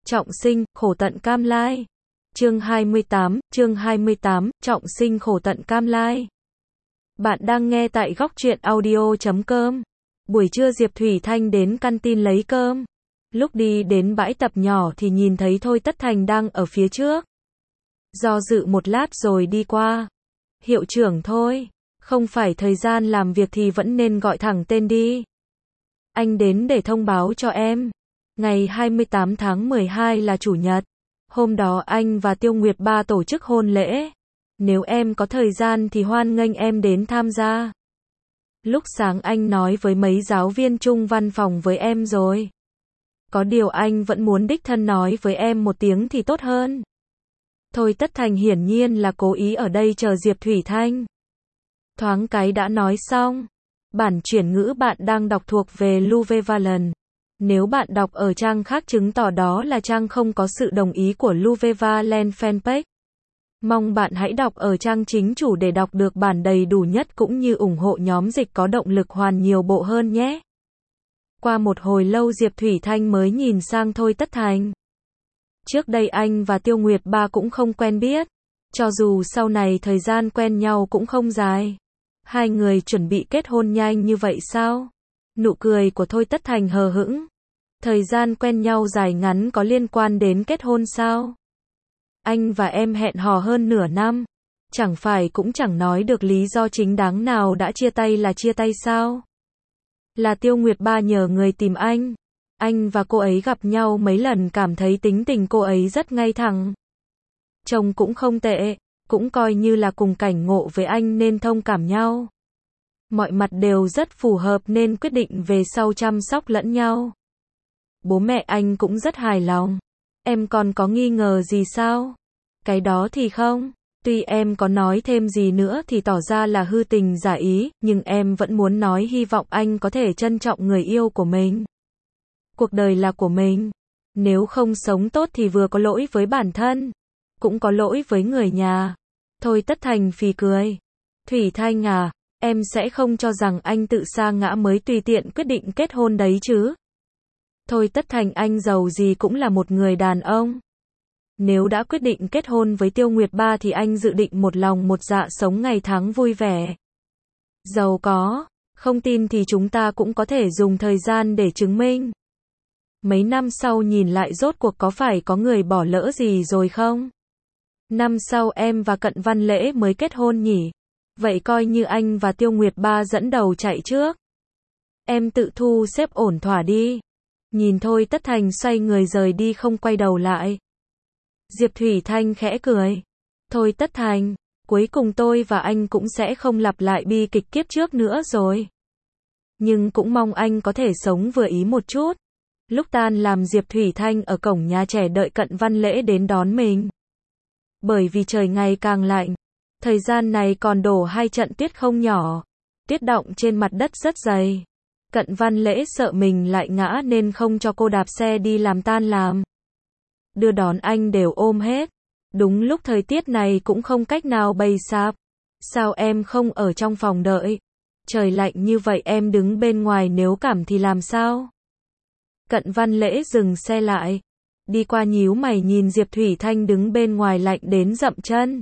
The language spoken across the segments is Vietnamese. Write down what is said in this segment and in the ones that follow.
Trọng sinh, khổ tận cam lai. Chương 28, trọng sinh khổ tận cam lai. Bạn đang nghe tại góc truyện audio.com. Buổi trưa Diệp Thủy Thanh đến canteen lấy cơm. Lúc đi đến bãi tập nhỏ thì nhìn thấy Thôi Tất Thành đang ở phía trước. Do dự một lát rồi đi qua. Hiệu trưởng thôi, không phải thời gian làm việc thì vẫn nên gọi thẳng tên đi. Anh đến để thông báo cho em. Ngày 28 tháng 12 là chủ nhật. Hôm đó anh và Tiêu Nguyệt Ba tổ chức hôn lễ. Nếu em có thời gian thì hoan nghênh em đến tham gia. Lúc sáng anh nói với mấy giáo viên chung văn phòng với em rồi. Có điều anh vẫn muốn đích thân nói với em một tiếng thì tốt hơn. Thôi Tất Thành hiển nhiên là cố ý ở đây chờ Diệp Thủy Thanh. Thoáng cái đã nói xong. Bản chuyển ngữ bạn đang đọc thuộc về Luvevaland. Nếu bạn đọc ở trang khác chứng tỏ đó là trang không có sự đồng ý của Luvevaland fanpage. Mong bạn hãy đọc ở trang chính chủ để đọc được bản đầy đủ nhất cũng như ủng hộ nhóm dịch có động lực hoàn nhiều bộ hơn nhé. Qua một hồi lâu Diệp Thủy Thanh mới nhìn sang Thôi Tất Thành. Trước đây anh và Tiêu Nguyệt Ba cũng không quen biết. Cho dù sau này thời gian quen nhau cũng không dài. Hai người chuẩn bị kết hôn nhanh như vậy sao? Nụ cười của Thôi Tất Thành hờ hững. Thời gian quen nhau dài ngắn có liên quan đến kết hôn sao? Anh và em hẹn hò hơn nửa năm. Chẳng phải cũng chẳng nói được lý do chính đáng nào đã chia tay là chia tay sao? Là Tiêu Nguyệt Ba nhờ người tìm anh. Anh và cô ấy gặp nhau mấy lần cảm thấy tính tình cô ấy rất ngay thẳng. Trông cũng không tệ, cũng coi như là cùng cảnh ngộ với anh nên thông cảm nhau. Mọi mặt đều rất phù hợp nên quyết định về sau chăm sóc lẫn nhau. Bố mẹ anh cũng rất hài lòng. Em còn có nghi ngờ gì sao? Cái đó thì không. Tuy em có nói thêm gì nữa thì tỏ ra là hư tình giả ý, nhưng em vẫn muốn nói hy vọng anh có thể trân trọng người yêu của mình. Cuộc đời là của mình. Nếu không sống tốt thì vừa có lỗi với bản thân, cũng có lỗi với người nhà. Thôi Tất Thành phì cười. Thủy Thanh à, em sẽ không cho rằng anh tự sa ngã mới tùy tiện quyết định kết hôn đấy chứ. Thôi Tất Thành anh giàu gì cũng là một người đàn ông. Nếu đã quyết định kết hôn với Tiêu Nguyệt Ba thì anh dự định một lòng một dạ sống ngày tháng vui vẻ. Giàu có, không tin thì chúng ta cũng có thể dùng thời gian để chứng minh. Mấy năm sau nhìn lại rốt cuộc có phải có người bỏ lỡ gì rồi không? Năm sau em và Cận Văn Lễ mới kết hôn nhỉ? Vậy coi như anh và Tiêu Nguyệt Ba dẫn đầu chạy trước. Em tự thu xếp ổn thỏa đi. Nhìn Thôi Tất Thành xoay người rời đi không quay đầu lại. Diệp Thủy Thanh khẽ cười. Thôi Tất Thành, cuối cùng tôi và anh cũng sẽ không lặp lại bi kịch kiếp trước nữa rồi. Nhưng cũng mong anh có thể sống vừa ý một chút. Lúc tan làm Diệp Thủy Thanh ở cổng nhà trẻ đợi Cận Văn Lễ đến đón mình. Bởi vì trời ngày càng lạnh. Thời gian này còn đổ 2 trận tuyết không nhỏ. Tuyết đọng trên mặt đất rất dày. Cận Văn Lễ sợ mình lại ngã nên không cho cô đạp xe đi làm tan làm. Đưa đón anh đều ôm hết. Đúng lúc thời tiết này cũng không cách nào bày sạp. Sao em không ở trong phòng đợi? Trời lạnh như vậy em đứng bên ngoài nếu cảm thì làm sao? Cận Văn Lễ dừng xe lại. Đi qua nhíu mày nhìn Diệp Thủy Thanh đứng bên ngoài lạnh đến dậm chân.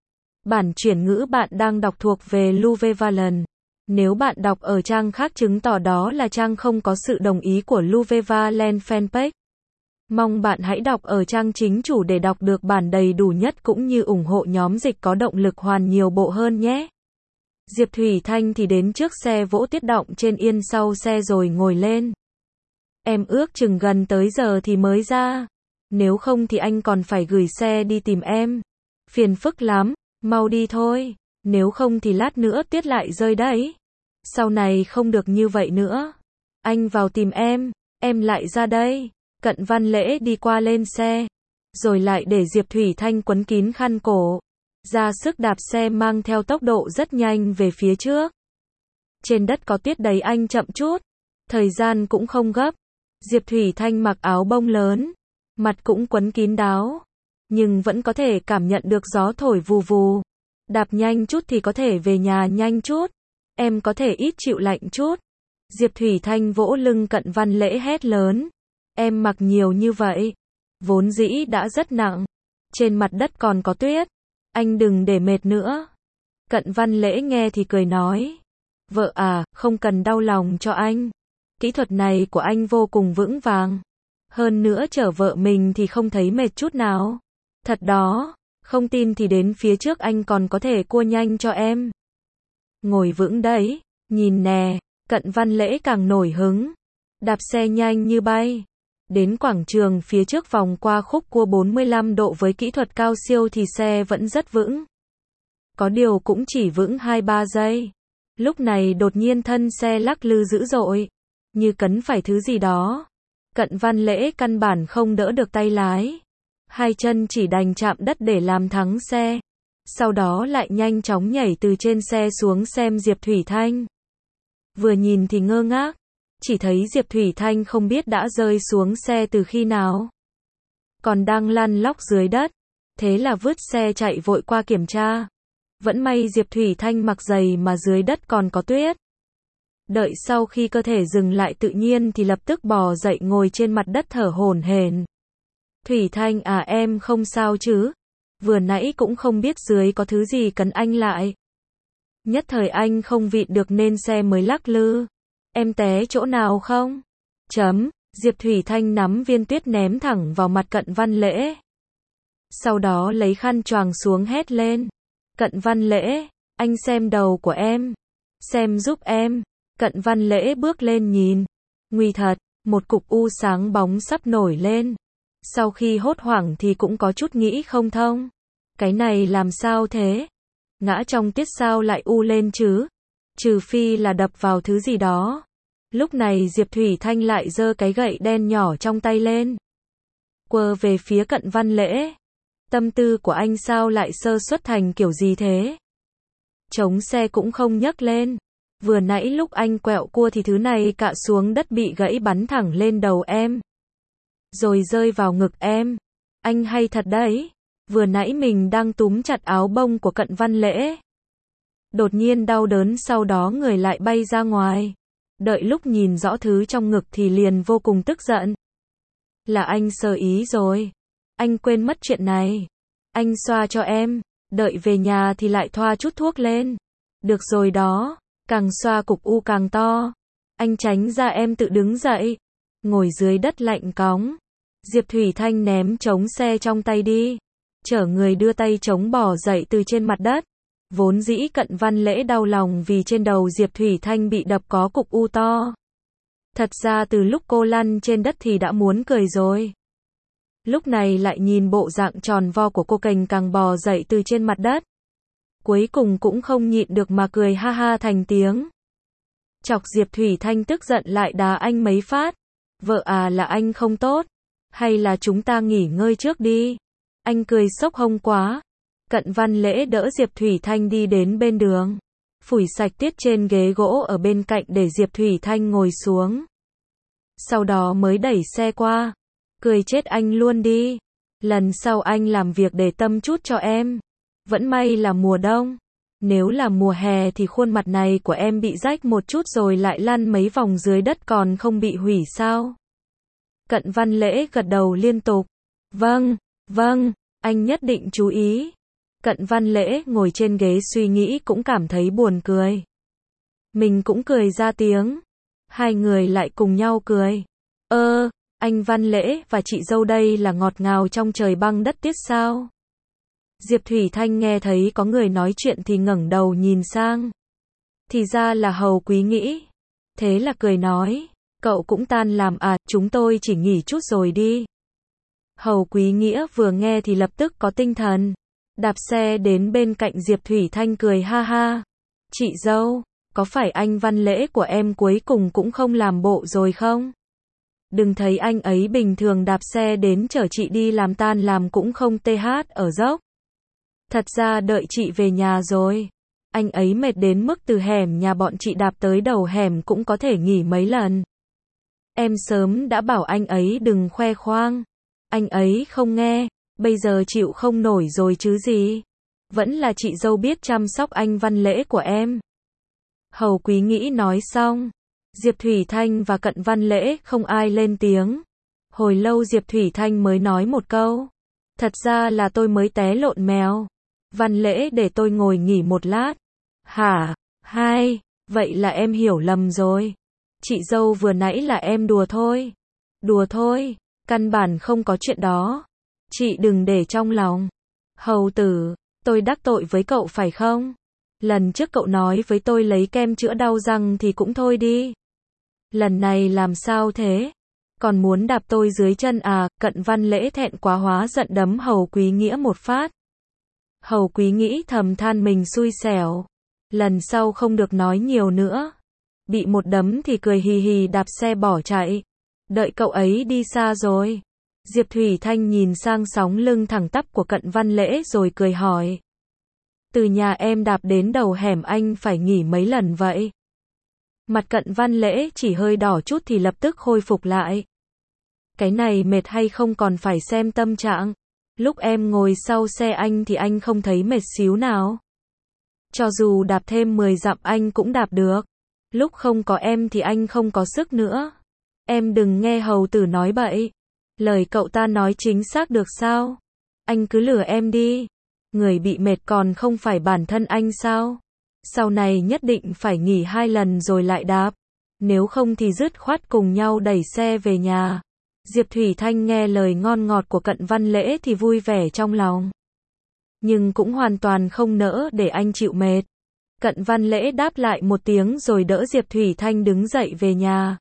Bản chuyển ngữ bạn đang đọc thuộc về Luvevaland. Nếu bạn đọc ở trang khác chứng tỏ đó là trang không có sự đồng ý của Luvevaland fanpage. Mong bạn hãy đọc ở trang chính chủ để đọc được bản đầy đủ nhất cũng như ủng hộ nhóm dịch có động lực hoàn nhiều bộ hơn nhé. Diệp Thủy Thanh thì đến trước xe vỗ tuyết đọng trên yên sau xe rồi ngồi lên. Em ước chừng gần tới giờ thì mới ra. Nếu không thì anh còn phải gửi xe đi tìm em. Phiền phức lắm, mau đi thôi. Nếu không thì lát nữa tuyết lại rơi đấy. Sau này không được như vậy nữa. Anh vào tìm em lại ra đây. Cận Văn Lễ đi qua lên xe. Rồi lại để Diệp Thủy Thanh quấn kín khăn cổ. Ra sức đạp xe mang theo tốc độ rất nhanh về phía trước. Trên đất có tuyết đầy anh chậm chút. Thời gian cũng không gấp. Diệp Thủy Thanh mặc áo bông lớn. Mặt cũng quấn kín đáo. Nhưng vẫn có thể cảm nhận được gió thổi vù vù. Đạp nhanh chút thì có thể về nhà nhanh chút. Em có thể ít chịu lạnh chút. Diệp Thủy Thanh vỗ lưng Cận Văn Lễ hét lớn. Em mặc nhiều như vậy. vốn dĩ đã rất nặng. Trên mặt đất còn có tuyết. Anh đừng để mệt nữa. Cận Văn Lễ nghe thì cười nói. Vợ à, không cần đau lòng cho anh. Kỹ thuật này của anh vô cùng vững vàng. Hơn nữa chở vợ mình thì không thấy mệt chút nào. Thật đó, không tin thì đến phía trước anh còn có thể cua nhanh cho em. Ngồi vững đấy, nhìn nè, Cận Văn Lễ càng nổi hứng. Đạp xe nhanh như bay. Đến quảng trường phía trước vòng qua khúc cua 45 độ với kỹ thuật cao siêu thì xe vẫn rất vững. Có điều cũng chỉ vững 2-3 giây. Lúc này đột nhiên thân xe lắc lư dữ dội. Như cấn phải thứ gì đó. Cận Văn Lễ căn bản không đỡ được tay lái. Hai chân chỉ đành chạm đất để làm thắng xe. Sau đó lại nhanh chóng nhảy từ trên xe xuống xem Diệp Thủy Thanh. Vừa nhìn thì ngơ ngác. Chỉ thấy Diệp Thủy Thanh không biết đã rơi xuống xe từ khi nào. Còn đang lăn lóc dưới đất. Thế là vứt xe chạy vội qua kiểm tra. Vẫn may Diệp Thủy Thanh mặc giày mà dưới đất còn có tuyết. Đợi sau khi cơ thể dừng lại tự nhiên thì lập tức bò dậy ngồi trên mặt đất thở hổn hển. Thủy Thanh à, em không sao chứ? Vừa nãy cũng không biết dưới có thứ gì cấn anh lại. Nhất thời anh không vịn được nên xe mới lắc lư. Em té chỗ nào không? Diệp Thủy Thanh nắm viên tuyết ném thẳng vào mặt Cận Văn Lễ. Sau đó lấy khăn choàng xuống hét lên. Cận Văn Lễ, anh xem đầu của em. Xem giúp em. Cận Văn Lễ bước lên nhìn. Nguy thật, một cục u sáng bóng sắp nổi lên. Sau khi hốt hoảng thì cũng có chút nghĩ không thông. Cái này làm sao thế? Ngã trong tuyết sao lại u lên chứ? Trừ phi là đập vào thứ gì đó. Lúc này Diệp Thủy Thanh lại giơ cái gậy đen nhỏ trong tay lên. Quơ về phía Cận Văn Lễ. Tâm tư của anh sao lại sơ suất thành kiểu gì thế? Chống xe cũng không nhấc lên. Vừa nãy lúc anh quẹo cua thì thứ này cạ xuống đất bị gãy bắn thẳng lên đầu em. Rồi rơi vào ngực em. Anh hay thật đấy. Vừa nãy mình đang túm chặt áo bông của Cận Văn Lễ. Đột nhiên đau đớn sau đó người lại bay ra ngoài. Đợi lúc nhìn rõ thứ trong ngực thì liền vô cùng tức giận. Là anh sơ ý rồi. Anh quên mất chuyện này. Anh xoa cho em. Đợi về nhà thì lại thoa chút thuốc lên. Được rồi đó. Càng xoa cục u càng to. Anh tránh ra em tự đứng dậy. Ngồi dưới đất lạnh cóng. Diệp Thủy Thanh ném trống xe trong tay đi. Chở người đưa tay chống bò dậy từ trên mặt đất. Vốn dĩ Cận Văn Lễ đau lòng vì trên đầu Diệp Thủy Thanh bị đập có cục u to. Thật ra từ lúc cô lăn trên đất thì đã muốn cười rồi. Lúc này lại nhìn bộ dạng tròn vo của cô cành càng bò dậy từ trên mặt đất. Cuối cùng cũng không nhịn được mà cười ha ha thành tiếng. Chọc Diệp Thủy Thanh tức giận lại đá anh mấy phát. Vợ à, là anh không tốt. Hay là chúng ta nghỉ ngơi trước đi. Anh cười sốc hông quá. Cận Văn Lễ đỡ Diệp Thủy Thanh đi đến bên đường. Phủi sạch tuyết trên ghế gỗ ở bên cạnh để Diệp Thủy Thanh ngồi xuống. Sau đó mới đẩy xe qua. Cười chết anh luôn đi. Lần sau anh làm việc để tâm chút cho em. Vẫn may là mùa đông. Nếu là mùa hè thì khuôn mặt này của em bị rách một chút rồi lại lăn mấy vòng dưới đất còn không bị hủy sao? Cận Văn Lễ gật đầu liên tục. Vâng, anh nhất định chú ý. Cận Văn Lễ ngồi trên ghế suy nghĩ cũng cảm thấy buồn cười. Mình cũng cười ra tiếng. Hai người lại cùng nhau cười. Anh Văn Lễ và chị dâu đây là ngọt ngào trong trời băng đất tuyết sao? Diệp Thủy Thanh nghe thấy có người nói chuyện thì ngẩng đầu nhìn sang. Thì ra là Hầu Quý Nghĩ. Thế là cười nói. Cậu cũng tan làm à, chúng tôi chỉ nghỉ chút rồi đi. Hầu Quý Nghĩa vừa nghe thì lập tức có tinh thần. Đạp xe đến bên cạnh Diệp Thủy Thanh cười ha ha. Chị dâu, có phải anh Văn Lễ của em cuối cùng cũng không làm bộ rồi không? Đừng thấy anh ấy bình thường đạp xe đến chở chị đi làm tan làm cũng không TH ở dốc. Thật ra đợi chị về nhà rồi. Anh ấy mệt đến mức từ hẻm nhà bọn chị đạp tới đầu hẻm cũng có thể nghỉ mấy lần. Em sớm đã bảo anh ấy đừng khoe khoang. Anh ấy không nghe, bây giờ chịu không nổi rồi chứ gì. Vẫn là chị dâu biết chăm sóc anh Văn Lễ của em. Hầu Quý Nghĩ nói xong. Diệp Thủy Thanh và Cận Văn Lễ không ai lên tiếng. Hồi lâu Diệp Thủy Thanh mới nói một câu. Thật ra là tôi mới té lộn mèo. Văn Lễ để tôi ngồi nghỉ một lát. Hả? Hai, vậy là em hiểu lầm rồi. Chị dâu vừa nãy là em đùa thôi. Đùa thôi, căn bản không có chuyện đó. Chị đừng để trong lòng. Hầu tử, tôi đắc tội với cậu phải không? Lần trước cậu nói với tôi lấy kem chữa đau răng thì cũng thôi đi. Lần này làm sao thế? Còn muốn đạp tôi dưới chân à? Cận Văn Lễ thẹn quá hóa giận đấm Hầu Quý Nghĩa một phát. Hầu Quý nghĩ thầm than mình xui xẻo. Lần sau không được nói nhiều nữa. Bị một đấm thì cười hì hì đạp xe bỏ chạy. Đợi cậu ấy đi xa rồi. Diệp Thủy Thanh nhìn sang sóng lưng thẳng tắp của Cận Văn Lễ rồi cười hỏi. Từ nhà em đạp đến đầu hẻm anh phải nghỉ mấy lần vậy? Mặt Cận Văn Lễ chỉ hơi đỏ chút thì lập tức khôi phục lại. Cái này mệt hay không còn phải xem tâm trạng. Lúc em ngồi sau xe anh thì anh không thấy mệt xíu nào. Cho dù đạp thêm 10 dặm anh cũng đạp được. Lúc không có em thì anh không có sức nữa. Em đừng nghe hầu tử nói bậy. Lời cậu ta nói chính xác được sao? Anh cứ lừa em đi. Người bị mệt còn không phải bản thân anh sao? Sau này nhất định phải nghỉ 2 lần rồi lại đạp. Nếu không thì dứt khoát cùng nhau đẩy xe về nhà. Diệp Thủy Thanh nghe lời ngon ngọt của Cận Văn Lễ thì vui vẻ trong lòng. Nhưng cũng hoàn toàn không nỡ để anh chịu mệt. Cận Văn Lễ đáp lại một tiếng rồi đỡ Diệp Thủy Thanh đứng dậy về nhà.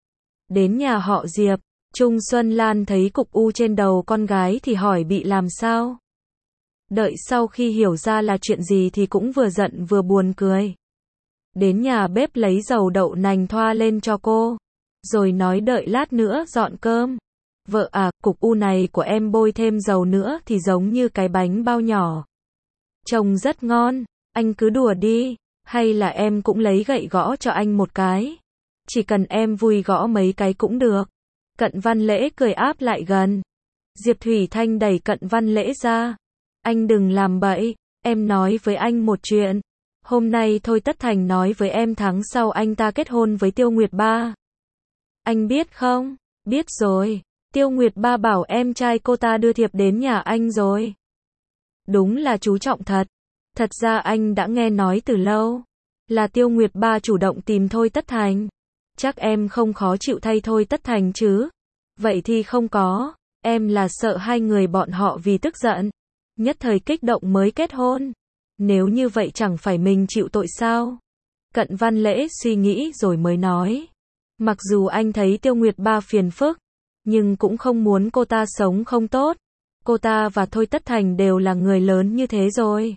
Đến nhà họ Diệp, Trung Xuân Lan thấy cục u trên đầu con gái thì hỏi bị làm sao. Đợi sau khi hiểu ra là chuyện gì thì cũng vừa giận vừa buồn cười. Đến nhà bếp lấy dầu đậu nành thoa lên cho cô. Rồi nói đợi lát nữa dọn cơm. Vợ à, cục u này của em bôi thêm dầu nữa thì giống như cái bánh bao nhỏ. Trông rất ngon, anh cứ đùa đi. Hay là em cũng lấy gậy gõ cho anh một cái. Chỉ cần em vui gõ mấy cái cũng được. Cận Văn Lễ cười áp lại gần. Diệp Thủy Thanh đẩy Cận Văn Lễ ra. Anh đừng làm bậy, em nói với anh một chuyện. Hôm nay Thôi Tất Thành nói với em tháng sau anh ta kết hôn với Tiêu Nguyệt Ba. Anh biết không? Biết rồi. Tiêu Nguyệt Ba bảo em trai cô ta đưa thiệp đến nhà anh rồi. Đúng là chú trọng thật. Thật ra anh đã nghe nói từ lâu. Là Tiêu Nguyệt Ba chủ động tìm Thôi Tất Thành. Chắc em không khó chịu thay Thôi Tất Thành chứ? Vậy thì không có. Em là sợ hai người bọn họ vì tức giận. Nhất thời kích động mới kết hôn. Nếu như vậy chẳng phải mình chịu tội sao? Cận Văn Lễ suy nghĩ rồi mới nói. Mặc dù anh thấy Tiêu Nguyệt Ba phiền phức, nhưng cũng không muốn cô ta sống không tốt. Cô ta và Thôi Tất Thành đều là người lớn như thế rồi.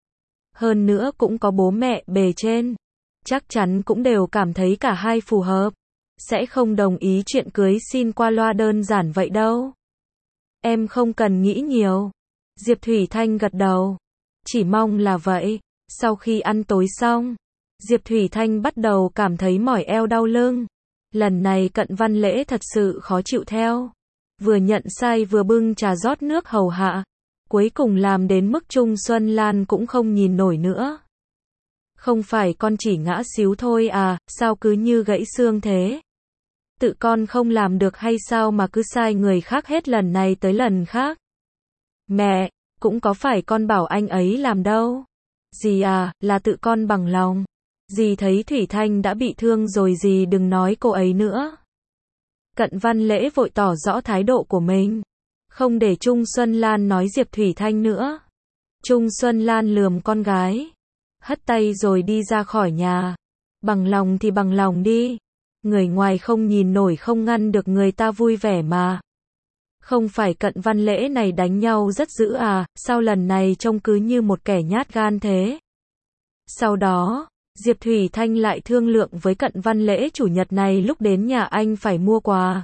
Hơn nữa cũng có bố mẹ bề trên. Chắc chắn cũng đều cảm thấy cả hai phù hợp. Sẽ không đồng ý chuyện cưới xin qua loa đơn giản vậy đâu. Em không cần nghĩ nhiều. Diệp Thủy Thanh gật đầu. Chỉ mong là vậy. Sau khi ăn tối xong, Diệp Thủy Thanh bắt đầu cảm thấy mỏi eo đau lưng. Lần này Cận Văn Lễ thật sự khó chịu theo. Vừa nhận sai vừa bưng trà rót nước hầu hạ. Cuối cùng làm đến mức Trung Xuân Lan cũng không nhìn nổi nữa. Không phải con chỉ ngã xíu thôi à, sao cứ như gãy xương thế? Tự con không làm được hay sao mà cứ sai người khác hết lần này tới lần khác? Mẹ, cũng có phải con bảo anh ấy làm đâu. Dì à, là tự con bằng lòng. Dì thấy Thủy Thanh đã bị thương rồi dì đừng nói cô ấy nữa. Cận Văn Lễ vội tỏ rõ thái độ của mình. Không để Trung Xuân Lan nói Diệp Thủy Thanh nữa. Trung Xuân Lan lườm con gái. Hất tay rồi đi ra khỏi nhà. Bằng lòng thì bằng lòng đi. Người ngoài không nhìn nổi không ngăn được người ta vui vẻ mà. Không phải Cận Văn Lễ này đánh nhau rất dữ à, sao lần này trông cứ như một kẻ nhát gan thế. Sau đó, Diệp Thủy Thanh lại thương lượng với Cận Văn Lễ chủ nhật này lúc đến nhà anh phải mua quà.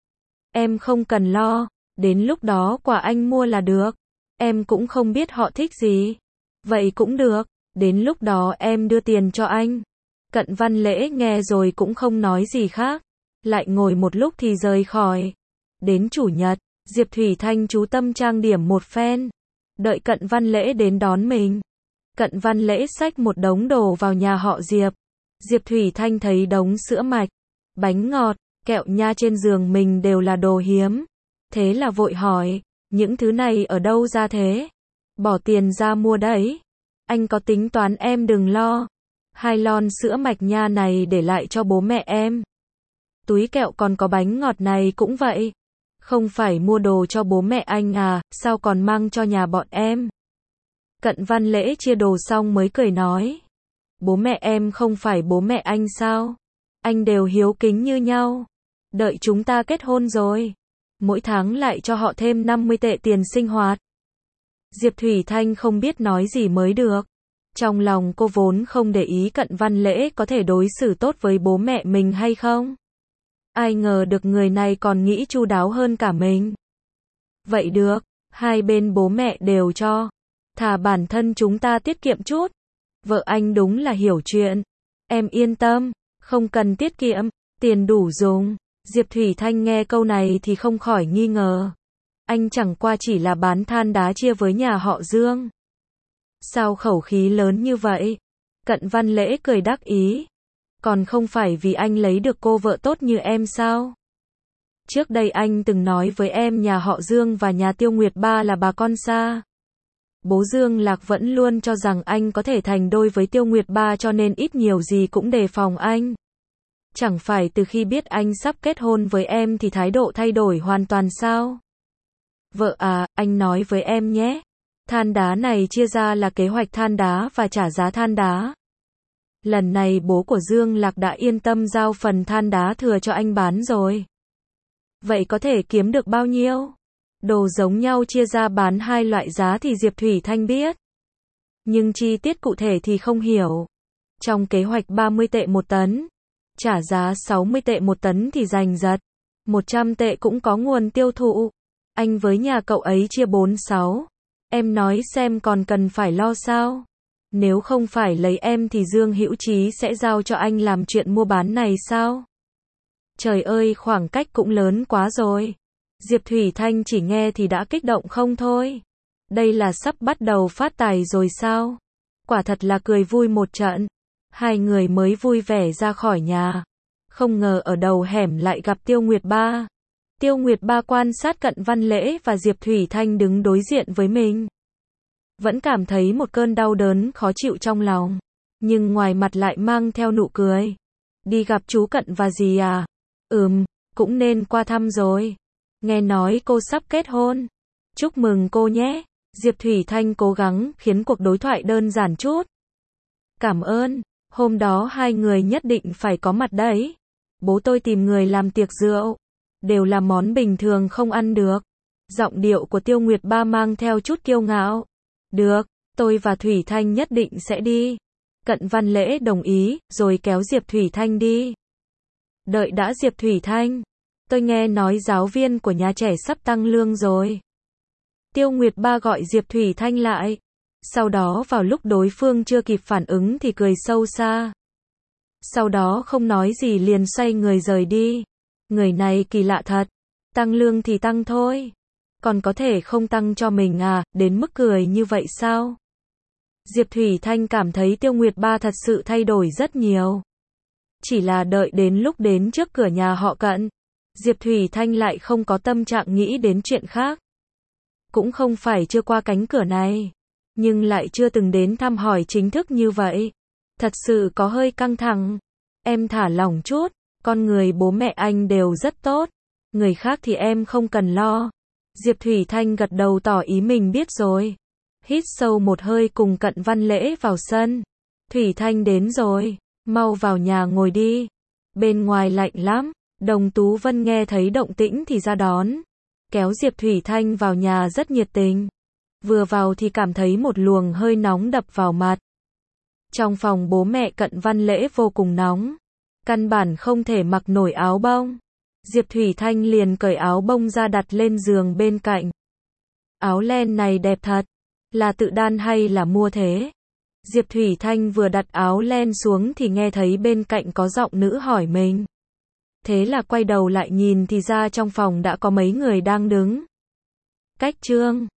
Em không cần lo, đến lúc đó quà anh mua là được. Em cũng không biết họ thích gì. Vậy cũng được, đến lúc đó em đưa tiền cho anh. Cận Văn Lễ nghe rồi cũng không nói gì khác. Lại ngồi một lúc thì rời khỏi. Đến chủ nhật, Diệp Thủy Thanh chú tâm trang điểm một phen. Đợi Cận Văn Lễ đến đón mình. Cận Văn Lễ xách một đống đồ vào nhà họ Diệp. Diệp Thủy Thanh thấy đống sữa mạch, bánh ngọt, kẹo nha trên giường mình đều là đồ hiếm. Thế là vội hỏi, những thứ này ở đâu ra thế? Bỏ tiền ra mua đấy. Anh có tính toán em đừng lo. 2 lon sữa mạch nha này để lại cho bố mẹ em. Túi kẹo còn có bánh ngọt này cũng vậy. Không phải mua đồ cho bố mẹ anh à, sao còn mang cho nhà bọn em? Cận Văn Lễ chia đồ xong mới cười nói. Bố mẹ em không phải bố mẹ anh sao? Anh đều hiếu kính như nhau. Đợi chúng ta kết hôn rồi. Mỗi tháng lại cho họ thêm 50 tệ tiền sinh hoạt. Diệp Thủy Thanh không biết nói gì mới được. Trong lòng cô vốn không để ý Cận Văn Lễ có thể đối xử tốt với bố mẹ mình hay không. Ai ngờ được người này còn nghĩ chu đáo hơn cả mình. Vậy được, hai bên bố mẹ đều cho. Thà bản thân chúng ta tiết kiệm chút. Vợ anh đúng là hiểu chuyện. Em yên tâm, không cần tiết kiệm, tiền đủ dùng. Diệp Thủy Thanh nghe câu này thì không khỏi nghi ngờ. Anh chẳng qua chỉ là bán than đá chia với nhà họ Dương. Sao khẩu khí lớn như vậy? Cận Văn Lễ cười đắc ý. Còn không phải vì anh lấy được cô vợ tốt như em sao? Trước đây anh từng nói với em nhà họ Dương và nhà Tiêu Nguyệt Ba là bà con xa. Bố Dương Lạc vẫn luôn cho rằng anh có thể thành đôi với Tiêu Nguyệt Ba cho nên ít nhiều gì cũng đề phòng anh. Chẳng phải từ khi biết anh sắp kết hôn với em thì thái độ thay đổi hoàn toàn sao? Vợ à, anh nói với em nhé. Than đá này chia ra là kế hoạch than đá và trả giá than đá. Lần này bố của Dương Lạc đã yên tâm giao phần than đá thừa cho anh bán rồi. Vậy có thể kiếm được bao nhiêu? Đồ giống nhau chia ra bán 2 loại giá thì Diệp Thủy Thanh biết. Nhưng chi tiết cụ thể thì không hiểu. Trong kế hoạch 30 tệ 1 tấn, trả giá 60 tệ 1 tấn thì giành giật. 100 tệ cũng có nguồn tiêu thụ. Anh với nhà cậu ấy chia 46. Em nói xem còn cần phải lo sao? Nếu không phải lấy em thì Dương Hữu Chí sẽ giao cho anh làm chuyện mua bán này sao? Trời ơi, khoảng cách cũng lớn quá rồi. Diệp Thủy Thanh chỉ nghe thì đã kích động không thôi. Đây là sắp bắt đầu phát tài rồi sao? Quả thật là cười vui một trận. Hai người mới vui vẻ ra khỏi nhà. Không ngờ ở đầu hẻm lại gặp Tiêu Nguyệt Ba. Tiêu Nguyệt Ba quan sát Cận Văn Lễ và Diệp Thủy Thanh đứng đối diện với mình. Vẫn cảm thấy một cơn đau đớn khó chịu trong lòng. Nhưng ngoài mặt lại mang theo nụ cười. Đi gặp chú Cận và dì à? Cũng nên qua thăm rồi. Nghe nói cô sắp kết hôn. Chúc mừng cô nhé. Diệp Thủy Thanh cố gắng khiến cuộc đối thoại đơn giản chút. Cảm ơn. Hôm đó hai người nhất định phải có mặt đấy. Bố tôi tìm người làm tiệc rượu. Đều là món bình thường không ăn được. Giọng điệu của Tiêu Nguyệt Ba mang theo chút kiêu ngạo. Được, tôi và Thủy Thanh nhất định sẽ đi. Cận Văn Lễ đồng ý, rồi kéo Diệp Thủy Thanh đi. Đợi đã Diệp Thủy Thanh. Tôi nghe nói giáo viên của nhà trẻ sắp tăng lương rồi. Tiêu Nguyệt Ba gọi Diệp Thủy Thanh lại. Sau đó vào lúc đối phương chưa kịp phản ứng thì cười sâu xa. Sau đó không nói gì liền xoay người rời đi. Người này kỳ lạ thật. Tăng lương thì tăng thôi. Còn có thể không tăng cho mình à, đến mức cười như vậy sao? Diệp Thủy Thanh cảm thấy Tiêu Nguyệt Ba thật sự thay đổi rất nhiều. Chỉ là đợi đến lúc đến trước cửa nhà họ Cận, Diệp Thủy Thanh lại không có tâm trạng nghĩ đến chuyện khác. Cũng không phải chưa qua cánh cửa này, nhưng lại chưa từng đến thăm hỏi chính thức như vậy. Thật sự có hơi căng thẳng. Em thả lỏng chút, con người bố mẹ anh đều rất tốt. Người khác thì em không cần lo. Diệp Thủy Thanh gật đầu tỏ ý mình biết rồi. Hít sâu một hơi cùng Cận Văn Lễ vào sân. Thủy Thanh đến rồi, mau vào nhà ngồi đi. Bên ngoài lạnh lắm. Đồng Tú Vân nghe thấy động tĩnh thì ra đón. Kéo Diệp Thủy Thanh vào nhà rất nhiệt tình. Vừa vào thì cảm thấy một luồng hơi nóng đập vào mặt. Trong phòng bố mẹ Cận Văn Lễ vô cùng nóng. Căn bản không thể mặc nổi áo bông. Diệp Thủy Thanh liền cởi áo bông ra đặt lên giường bên cạnh. Áo len này đẹp thật. Là tự đan hay là mua thế? Diệp Thủy Thanh vừa đặt áo len xuống thì nghe thấy bên cạnh có giọng nữ hỏi mình. Thế là quay đầu lại nhìn thì ra trong phòng đã có mấy người đang đứng. Cách Trương.